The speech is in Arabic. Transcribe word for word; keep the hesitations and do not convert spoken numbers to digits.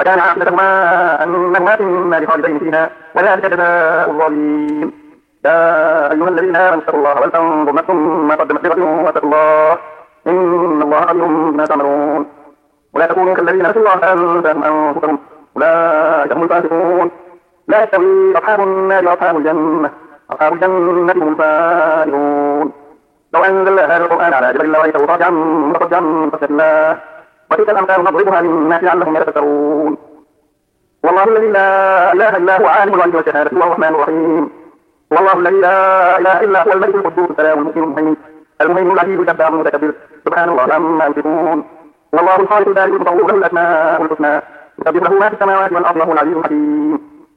فكان عاقبتهما أنهما في النار خالدين فيها وذلك جزاء الظالمين. يا أيها الذين آمنوا اتقوا الله ولتنظر نفس ما قدمت لغد واتقوا الله إن الله خبير بما تعملون. ولا تكونوا كالذين نسوا الله فأنساهم أنفسهم أولئك هم الفاسقون. لا يستوي أصحاب النار وأصحاب الجنة أصحاب الجنة هم الفائزون. لو أنزلنا هذا القرآن على جبل لرأيته خاشعا متصدعا من خشية الله وتلك الأمثال نضربها للناس لعلهم يتفكرون. والله الذي لا إله إلا هو عالم الغيب والشهادة هو الرحمن الرحيم. والله الذي لا إله إلا هو الملك القدوس السلام المؤمن المهيمن المهيمن العزيز الجبار المتكبر سبحان الله عما يشركون. والله الخالق البارئ المصور له الأسماء الحسنى يسبح له ما في السماوات والأرض وهو العزيز الحكيم.